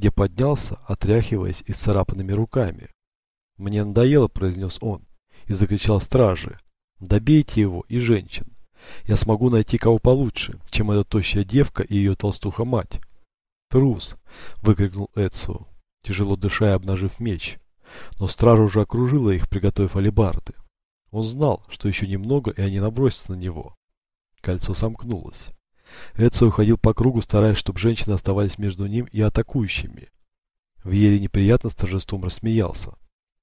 где поднялся, отряхиваясь и с царапанными руками. «Мне надоело», — произнес он, и закричал стражи. «Добейте его и женщин. Я смогу найти кого получше, чем эта тощая девка и ее толстуха-мать». «Трус!» — выкрикнул Эцио, тяжело дыша и обнажив меч. Но стража уже окружила их, приготовив алебарды. Он знал, что еще немного, и они набросятся на него. Кольцо сомкнулось. Эцио ходил по кругу, стараясь, чтобы женщины оставались между ним и атакующими. Вьери неприятно с торжеством рассмеялся.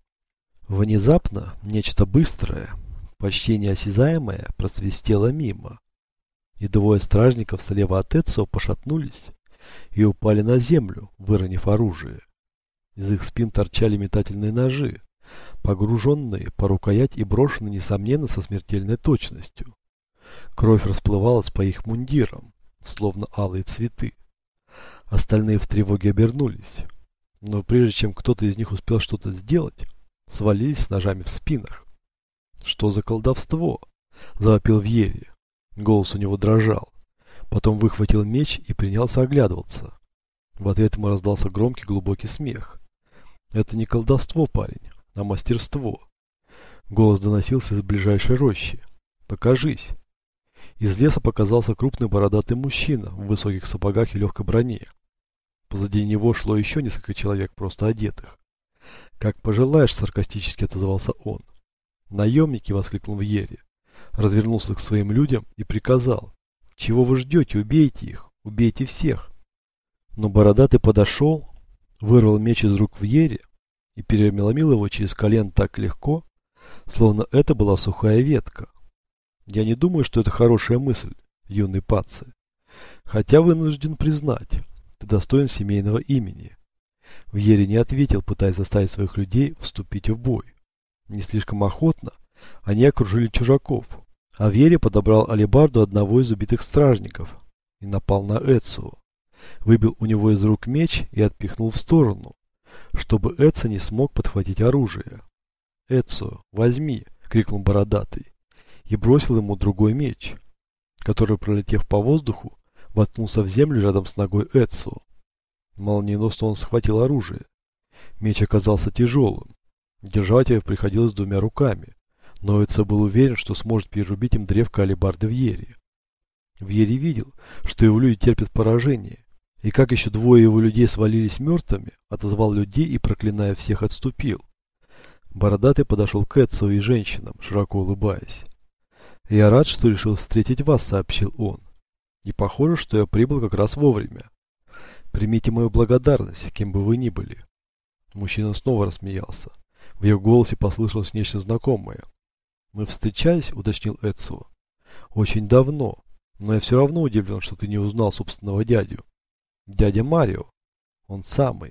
Внезапно нечто быстрое, почти неосязаемое, просвистело мимо. И двое стражников слева от Эцио пошатнулись и упали на землю, выронив оружие. Из их спин торчали метательные ножи, погруженные по рукоять и брошенные, несомненно, со смертельной точностью. Кровь расплывалась по их мундирам, словно алые цветы. Остальные в тревоге обернулись, но прежде чем кто-то из них успел что-то сделать, свалились с ножами в спинах. «Что за колдовство?» – завопил Вьери. Голос у него дрожал. Потом выхватил меч и принялся оглядываться. В ответ ему раздался громкий глубокий смех. «Это не колдовство, парень, а мастерство». Голос доносился из ближайшей рощи. «Покажись». Из леса показался крупный бородатый мужчина в высоких сапогах и легкой броне. Позади него шло еще несколько человек, просто одетых. «Как пожелаешь», — саркастически отозвался он. «Наемники!» — воскликнул Вьери. Развернулся к своим людям и приказал. «Чего вы ждете? Убейте их! Убейте всех!» Но бородатый подошел, вырвал меч из рук Вьери и переломил его через колен так легко, словно это была сухая ветка. «Я не думаю, что это хорошая мысль, юный Пацци. Хотя вынужден признать, ты достоин семейного имени». Вьери не ответил, пытаясь заставить своих людей вступить в бой. Не слишком охотно они окружили чужаков, а Вьери подобрал алебарду одного из убитых стражников и напал на Эцио. Выбил у него из рук меч и отпихнул в сторону, чтобы Эцио не смог подхватить оружие. «Эцио, возьми!» — крикнул бородатый и бросил ему другой меч, который, пролетев по воздуху, воткнулся в землю рядом с ногой Эцио. Молниеносно он схватил оружие. Меч оказался тяжелым. Держать его приходилось двумя руками, но Эцио был уверен, что сможет перерубить им древко алебарды Вьери. Вьери видел, что его люди терпят поражение, и как еще двое его людей свалились мертвыми, отозвал людей и, проклиная всех, отступил. Бородатый подошел к Эцио и женщинам, широко улыбаясь. «Я рад, что решил встретить вас», — сообщил он. «И похоже, что я прибыл как раз вовремя. Примите мою благодарность, кем бы вы ни были». Мужчина снова рассмеялся. В его голосе послышалось нечто знакомое. «Мы встречались», — уточнил Эцио. «Очень давно, но я все равно удивлен, что ты не узнал собственного дядю». «Дядя Марио. Он самый».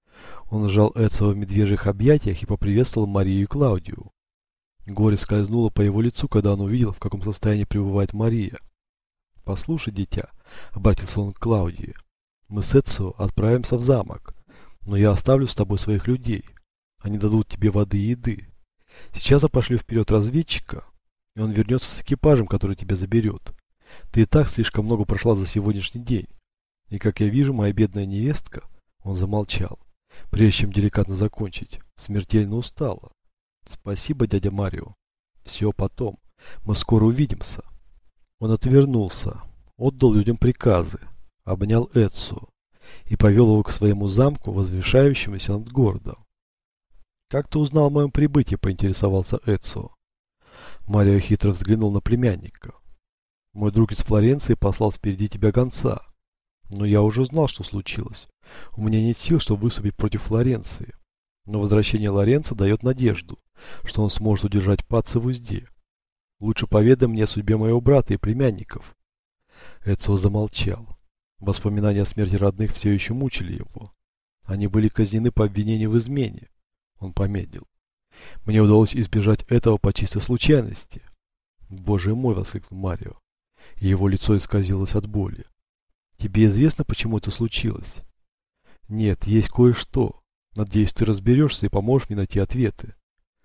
Он сжал Эцио в медвежьих объятиях и поприветствовал Марию и Клаудию. Горе скользнуло по его лицу, когда он увидел, в каком состоянии пребывает Мария. «Послушай, дитя», — обратился он к Клаудии, — «мы с Эцио отправимся в замок, но я оставлю с тобой своих людей. Они дадут тебе воды и еды. Сейчас я пошлю вперед разведчика, и он вернется с экипажем, который тебя заберет. Ты и так слишком много прошла за сегодняшний день. И, как я вижу, моя бедная невестка...» Он замолчал, прежде чем деликатно закончить. «Смертельно устала. Спасибо, дядя Марио. Все потом. Мы скоро увидимся». Он отвернулся, отдал людям приказы, обнял Эцио и повел его к своему замку, возвышающемуся над городом. «Как ты узнал о моем прибытии?» — поинтересовался Эцио. Марио хитро взглянул на племянника. «Мой друг из Флоренции послал впереди тебя гонца. Но я уже знал, что случилось. У меня нет сил, чтобы выступить против Флоренции. Но возвращение Лоренцо дает надежду, что он сможет удержать Пацци в узде. Лучше поведай мне о судьбе моего брата и племянников». Эцио замолчал. Воспоминания о смерти родных все еще мучили его. Они были казнены по обвинению в измене. Он помедлил. «Мне удалось избежать этого по чистой случайности». «Боже мой!» — воскликнул Марио. И его лицо исказилось от боли. «Тебе известно, почему это случилось?» «Нет, есть кое-что. Надеюсь, ты разберешься и поможешь мне найти ответы».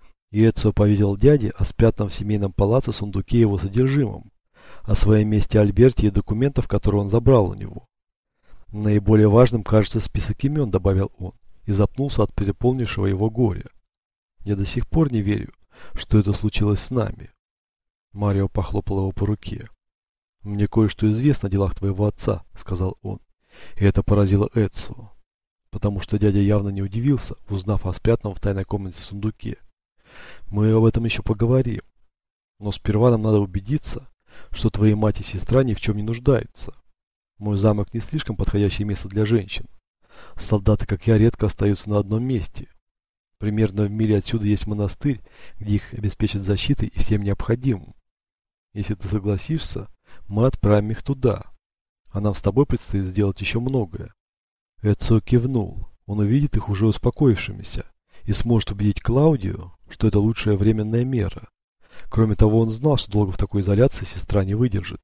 И Эцио поведал дяде о спрятанном в семейном палаце сундуке его содержимом, о своем месте Альберте и документах, которые он забрал у него. Наиболее важным кажется список имен, добавил он, и запнулся от переполнившего его горя. Я до сих пор не верю, что это случилось с нами. Марио похлопал его по руке. «Мне кое-что известно о делах твоего отца», — сказал он. И это поразило Эцио, потому что дядя явно не удивился, узнав о спрятанном в тайной комнате сундуке. «Мы об этом еще поговорим. Но сперва нам надо убедиться, что твои мать и сестра ни в чем не нуждаются. Мой замок не слишком подходящее место для женщин. Солдаты, как я, редко остаются на одном месте. Примерно в миле отсюда есть монастырь, где их обеспечат защитой и всем необходимым. Если ты согласишься, мы отправим их туда. А нам с тобой предстоит сделать еще многое». Эцио кивнул. Он увидит их уже успокоившимися и сможет убедить Клаудию, что это лучшая временная мера. Кроме того, он знал, что долго в такой изоляции сестра не выдержит.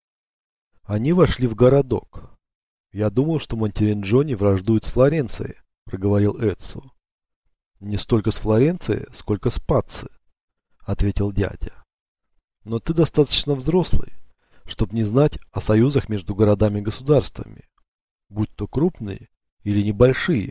Они вошли в городок. «Я думал, что Монтеринджони враждует с Флоренцией», — проговорил Эцио. «Не столько с Флоренцией, сколько с Пацци», — ответил дядя. «Но ты достаточно взрослый, чтобы не знать о союзах между городами и государствами, будь то крупные или небольшие.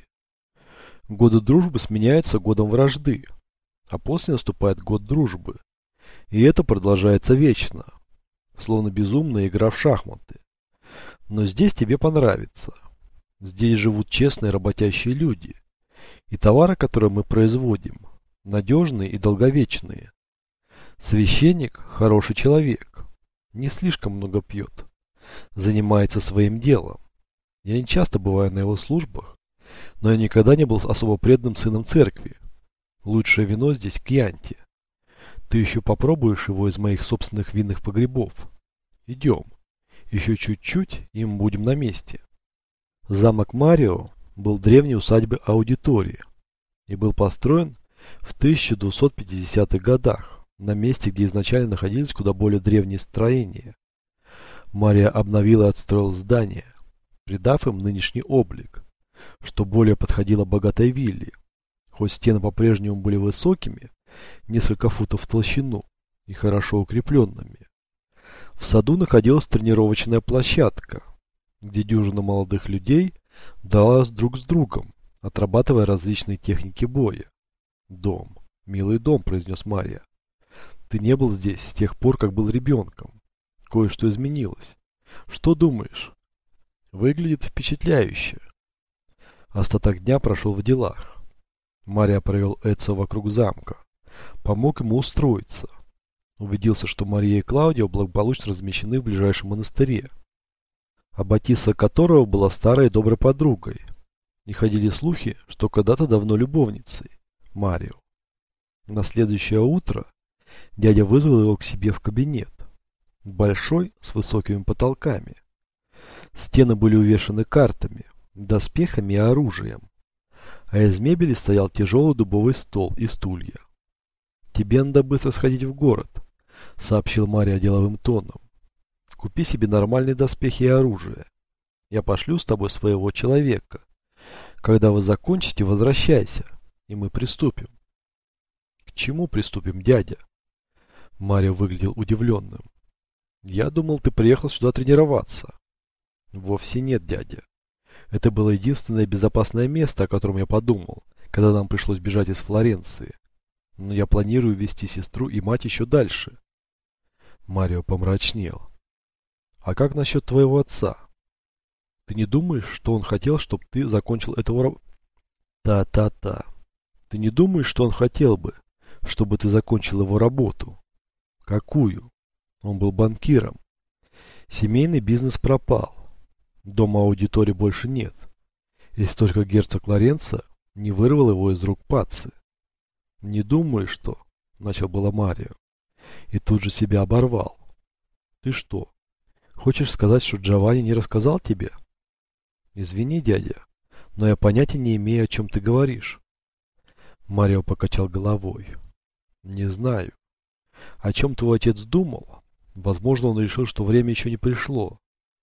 Годы дружбы сменяются годом вражды, а после наступает год дружбы. И это продолжается вечно, словно безумная игра в шахматы. Но здесь тебе понравится. Здесь живут честные работящие люди. И товары, которые мы производим, надежные и долговечные. Священник – хороший человек, не слишком много пьет, занимается своим делом. Я не часто бываю на его службах, но я никогда не был особо преданным сыном церкви. Лучшее вино здесь Кьянти. Ты еще попробуешь его из моих собственных винных погребов. Идем. Еще чуть-чуть, и мы будем на месте». Замок Марио был древней усадьбой аудитории и был построен в 1250-х годах на месте, где изначально находились куда более древние строения. Марио обновил и отстроил здания, придав им нынешний облик, что более подходило богатой вилле. Хоть стены по-прежнему были высокими, несколько футов в толщину, и хорошо укрепленными. В саду находилась тренировочная площадка, где дюжина молодых людей дралась друг с другом, отрабатывая различные техники боя. «Дом, милый дом», — произнес Мария. «Ты не был здесь с тех пор, как был ребенком. Кое-что изменилось. Что думаешь?» «Выглядит впечатляюще». Остаток дня прошел в делах. Мария провел Эцио вокруг замка, помог ему устроиться. Убедился, что Мария и Клаудио благополучно размещены в ближайшем монастыре, Аббатиса которого была старой и доброй подругой. И ходили слухи, что когда-то давно любовницей Марио. На следующее утро дядя вызвал его к себе в кабинет. Большой, с высокими потолками. Стены были увешаны картами, доспехами и оружием. А из мебели стоял тяжелый дубовый стол и стулья. «Тебе надо быстро сходить в город», — сообщил Мария деловым тоном. «Купи себе нормальные доспехи и оружие. Я пошлю с тобой своего человека. Когда вы закончите, возвращайся, и мы приступим». «К чему приступим, дядя?» Марио выглядел удивленным. «Я думал, ты приехал сюда тренироваться». «Вовсе нет, дядя. Это было единственное безопасное место, о котором я подумал, когда нам пришлось бежать из Флоренции. Но я планирую вести сестру и мать еще дальше». Марио помрачнел. «А как насчет твоего отца? Ты не думаешь, что он хотел, чтобы ты закончил эту работу?» «Та-та-та. Ты не думаешь, что он хотел бы, чтобы ты закончил его работу?» «Какую?» Он был банкиром. Семейный бизнес пропал. Дома аудитории больше нет. Если только герцог Лоренцо не вырвал его из рук Пацци. «Не думаю, что...» — начал было Марио. И тут же себя оборвал. «Ты что, хочешь сказать, что Джованни не рассказал тебе?» «Извини, дядя, но я понятия не имею, о чем ты говоришь». Марио покачал головой. «Не знаю. О чем твой отец думал? Возможно, он решил, что время еще не пришло.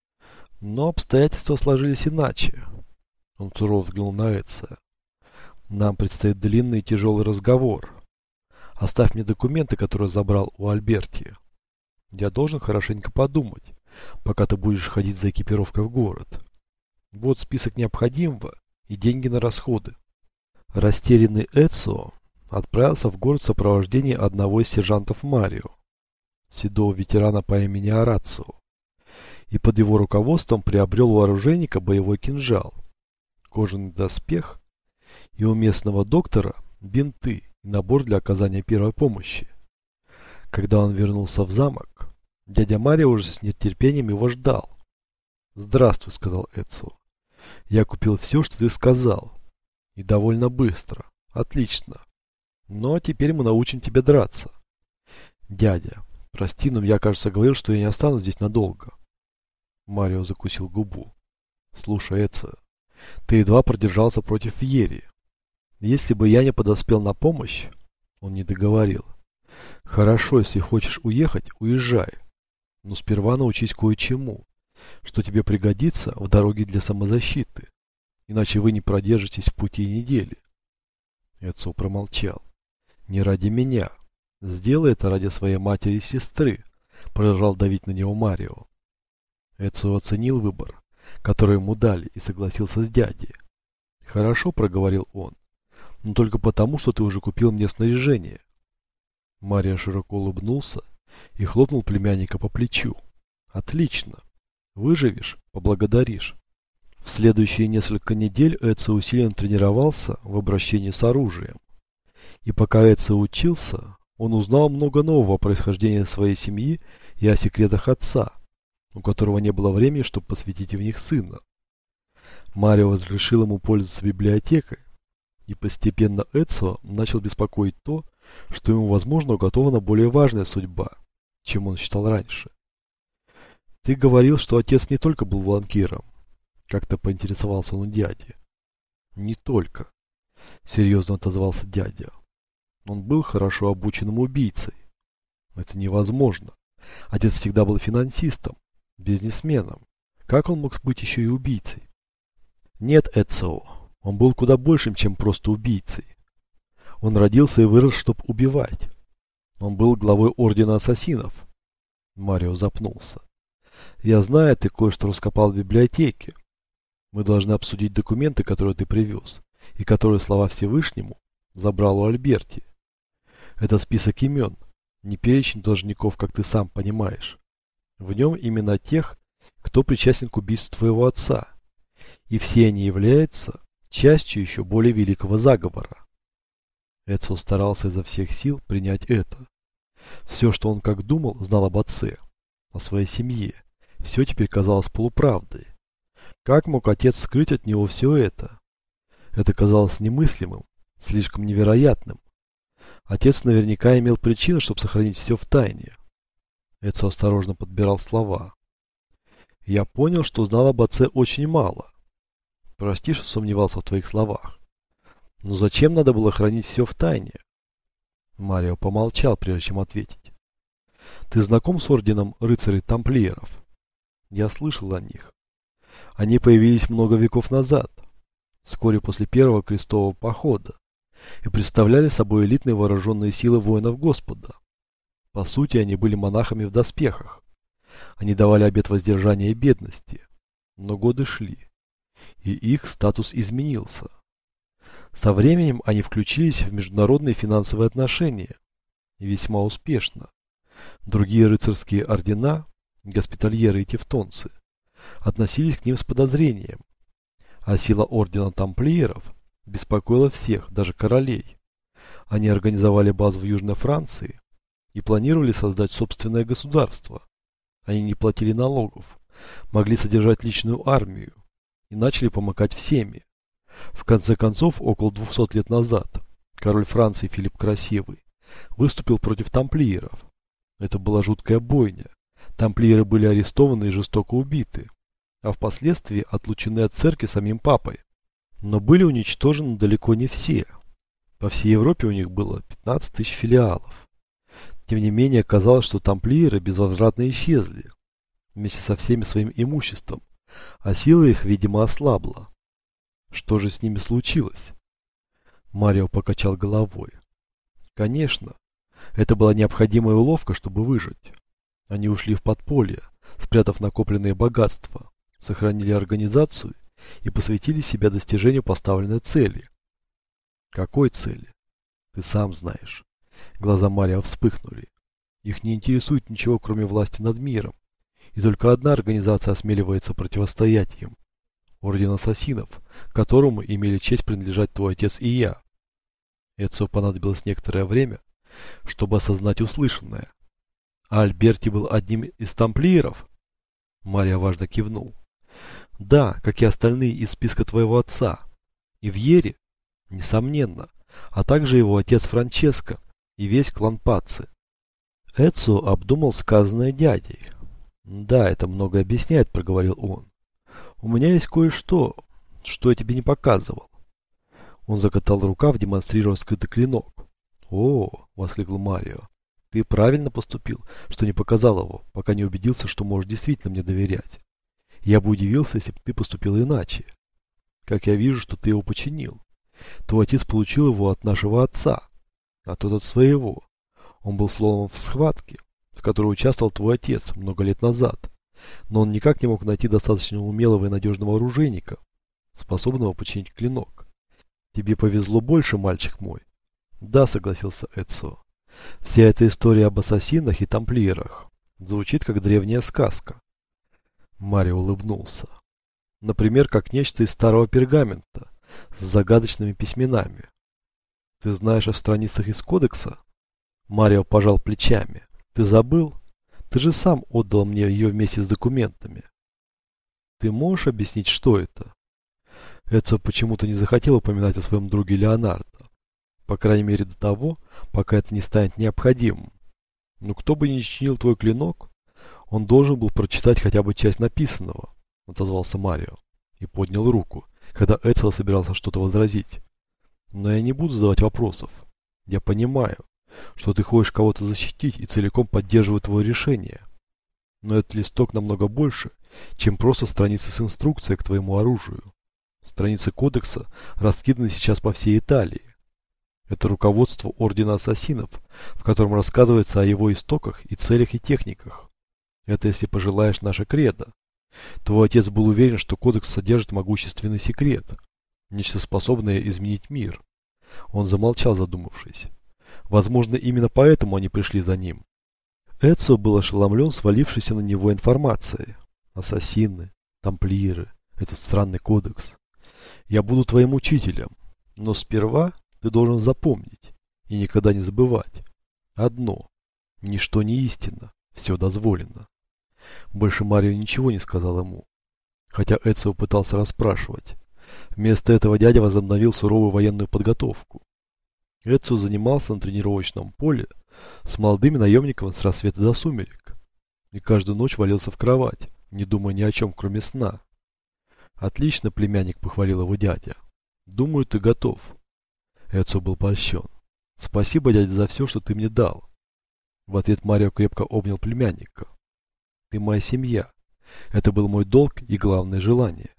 Но обстоятельства сложились иначе». Он сурово взглянул на Эцио. «Нам предстоит длинный и тяжелый разговор. Оставь мне документы, которые забрал у Альберти. Я должен хорошенько подумать, пока ты будешь ходить за экипировкой в город». Вот список необходимого и деньги на расходы. Растерянный Эцио отправился в город в сопровождении одного из сержантов Марио, седого ветерана по имени Орацио, и под его руководством приобрел у оружейника боевой кинжал, кожаный доспех и у местного доктора бинты и набор для оказания первой помощи. Когда он вернулся в замок, дядя Марио уже с нетерпением его ждал. «Здравствуй», — сказал Эцио. «Я купил все, что ты сказал. И довольно быстро. Отлично. Но теперь мы научим тебя драться». «Дядя, прости, но я, кажется, говорил, что я не останусь здесь надолго». Марио закусил губу. «Слушай, Эцио, ты едва продержался против Фьери. Если бы я не подоспел на помощь...» Он не договорил. «Хорошо, если хочешь уехать, уезжай. Но сперва научись кое-чему, что тебе пригодится в дороге для самозащиты. Иначе вы не продержитесь в пути недели». Эцио промолчал. «Не ради меня. Сделай это ради своей матери и сестры», продолжал давить на него Марио. Эцио оценил выбор, который ему дали, и согласился с дядей. «Хорошо», проговорил он, «но только потому, что ты уже купил мне снаряжение». Марио широко улыбнулся и хлопнул племянника по плечу. «Отлично. Выживешь, поблагодаришь». В следующие несколько недель Эцио усиленно тренировался в обращении с оружием. И пока Эцио учился, он узнал много нового о происхождении своей семьи и о секретах отца, у которого не было времени, чтобы посвятить в них сына. Марио разрешил ему пользоваться библиотекой, и постепенно Эцио начал беспокоить то, что ему, возможно, уготована более важная судьба, чем он считал раньше. «Ты говорил, что отец не только был банкиром», — как-то поинтересовался он у дяди. «Не только», — серьезно отозвался дядя. «Он был хорошо обученным убийцей». «Это невозможно. Отец всегда был финансистом, бизнесменом. Как он мог быть еще и убийцей?» «Нет, Эцио, он был куда большим, чем просто убийцей. Он родился и вырос, чтобы убивать. Он был главой Ордена Ассасинов». Марио запнулся. «Я знаю, ты кое-что раскопал в библиотеке. Мы должны обсудить документы, которые ты привез, и которые, слава Всевышнему, забрал у Альберти. Это список имен, не перечень должников, как ты сам понимаешь. В нем имена тех, кто причастен к убийству твоего отца, и все они являются частью еще более великого заговора». Эцио старался изо всех сил принять это. Все, что он как думал, знал об отце, о своей семье, все теперь казалось полуправдой. Как мог отец скрыть от него все это? Это казалось немыслимым, слишком невероятным. Отец наверняка имел причину, чтобы сохранить все в тайне. Эцио осторожно подбирал слова. «Я понял, что знал об отце очень мало. Прости, что сомневался в твоих словах. Но зачем надо было хранить все в тайне?» Марио помолчал, прежде чем ответить. «Ты знаком с орденом рыцарей-тамплиеров?» «Я слышал о них. Они появились много веков назад, вскоре после первого крестового похода, и представляли собой элитные вооруженные силы воинов Господа. По сути, они были монахами в доспехах. Они давали обет воздержания и бедности. Но годы шли, и их статус изменился. Со временем они включились в международные финансовые отношения, и весьма успешно. Другие рыцарские ордена, госпитальеры и тевтонцы, относились к ним с подозрением, а сила ордена тамплиеров беспокоила всех, даже королей. Они организовали базу в Южной Франции и планировали создать собственное государство. Они не платили налогов, могли содержать личную армию и начали помыкать всеми. В конце концов, около 200 лет назад, король Франции Филипп Красивый выступил против тамплиеров. Это была жуткая бойня. Тамплиеры были арестованы и жестоко убиты, а впоследствии отлучены от церкви самим папой. Но были уничтожены далеко не все. По всей Европе у них было 15 тысяч филиалов. Тем не менее, казалось, что тамплиеры безвозвратно исчезли, вместе со всеми своим имуществом, а сила их, видимо, ослабла. Что же с ними случилось? Марио покачал головой. Конечно, это была необходимая уловка, чтобы выжить. Они ушли в подполье, спрятав накопленные богатства, сохранили организацию и посвятили себя достижению поставленной цели. Какой цели? Ты сам знаешь. Глаза Марио вспыхнули. Их не интересует ничего, кроме власти над миром. И только одна организация осмеливается противостоять им. Орден Ассасинов, которому имели честь принадлежать твой отец и я. Эцио понадобилось некоторое время, чтобы осознать услышанное. А Альберти был одним из тамплиеров? Марио важно кивнул. Да, как и остальные из списка твоего отца. И в Ере, несомненно, а также его отец Франческо и весь клан Пацци. Эцио обдумал сказанное дядей. Да, это многое объясняет, проговорил он. У меня есть кое-что, что я тебе не показывал. Он закатал рукав, демонстрируя скрытый клинок. О, воскликнул Марио. Ты правильно поступил, что не показал его, пока не убедился, что можешь действительно мне доверять. Я бы удивился, если бы ты поступил иначе. Как я вижу, что ты его починил. Твой отец получил его от нашего отца, а тот от своего. Он был сломан в схватке, в которой участвовал твой отец много лет назад. Но он никак не мог найти достаточно умелого и надежного оружейника, способного починить клинок. Тебе повезло больше, мальчик мой. Да, согласился Эцио. Вся эта история об ассасинах и тамплиерах звучит как древняя сказка. Марио улыбнулся. Например, как нечто из старого пергамента с загадочными письменами. Ты знаешь о страницах из кодекса? Марио пожал плечами. Ты забыл? Ты же сам отдал мне ее вместе с документами. Ты можешь объяснить, что это? Эцио почему-то не захотел упоминать о своем друге Леонардо. По крайней мере до того, пока это не станет необходимым. Но кто бы ни чинил твой клинок, он должен был прочитать хотя бы часть написанного, отозвался Марио и поднял руку, когда Эцио собирался что-то возразить. Но я не буду задавать вопросов. Я понимаю, что ты хочешь кого-то защитить и целиком поддерживаю твое решение. Но этот листок намного больше, чем просто страницы с инструкцией к твоему оружию. Страницы кодекса раскиданы сейчас по всей Италии. Это руководство Ордена Ассасинов, в котором рассказывается о его истоках и целях и техниках. Это, если пожелаешь, наше кредо. Твой отец был уверен, что кодекс содержит могущественный секрет, нечто способное изменить мир. Он замолчал, задумавшись. Возможно, именно поэтому они пришли за ним. Эцио был ошеломлен свалившейся на него информацией. Ассасины, тамплиеры, этот странный кодекс. Я буду твоим учителем, но сперва ты должен запомнить и никогда не забывать. Одно. Ничто не истинно, все дозволено. Больше Марио ничего не сказал ему, хотя Эцио пытался расспрашивать. Вместо этого дядя возобновил суровую военную подготовку. Эцио занимался на тренировочном поле с молодыми наемниками с рассвета до сумерек и каждую ночь валился в кровать, не думая ни о чем, кроме сна. «Отлично, племянник», — похвалил его дядя. «Думаю, ты готов». Эцио был польщен. «Спасибо, дядя, за все, что ты мне дал». В ответ Марио крепко обнял племянника. «Ты моя семья. Это был мой долг и главное желание.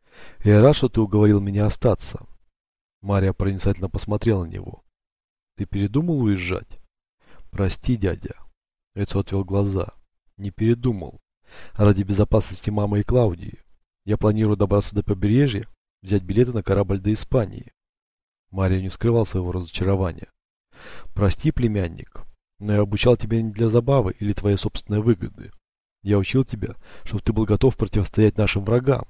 Я рад, что ты уговорил меня остаться». Марио проницательно посмотрел на него. «Ты передумал уезжать?» «Прости, дядя». Эцио отвел глаза. «Не передумал. Ради безопасности мамы и Клаудии. Я планирую добраться до побережья, взять билеты на корабль до Испании». Марио не скрывал своего разочарования. «Прости, племянник, но я обучал тебя не для забавы или твоей собственной выгоды. Я учил тебя, чтобы ты был готов противостоять нашим врагам.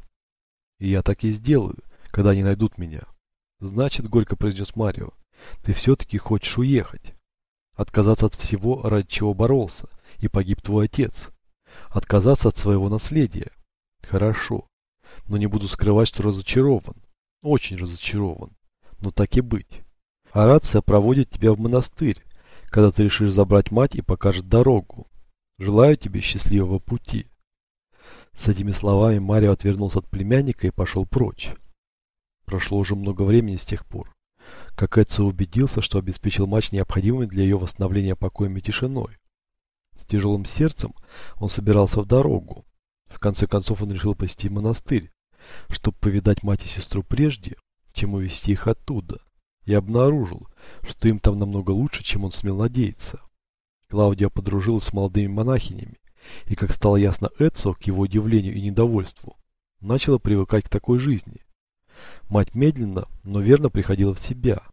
И я так и сделаю, когда они найдут меня». «Значит, — горько произнес Марио, — ты все-таки хочешь уехать. Отказаться от всего, ради чего боролся, и погиб твой отец. Отказаться от своего наследия. Хорошо, но не буду скрывать, что разочарован. Очень разочарован. Но так и быть. Орация проводит тебя в монастырь, когда ты решишь забрать мать и покажет дорогу. Желаю тебе счастливого пути». С этими словами Марио отвернулся от племянника и пошел прочь. Прошло уже много времени с тех пор, как Эцио убедился, что обеспечил мать необходимой для ее восстановления покоем и тишиной. С тяжелым сердцем он собирался в дорогу. В конце концов он решил посетить монастырь, чтобы повидать мать и сестру прежде, чем увезти их оттуда, и обнаружил, что им там намного лучше, чем он смел надеяться. Клаудия подружилась с молодыми монахинями, и, как стало ясно Эцио, к его удивлению и недовольству, начала привыкать к такой жизни. Мать медленно, но верно приходила в себя.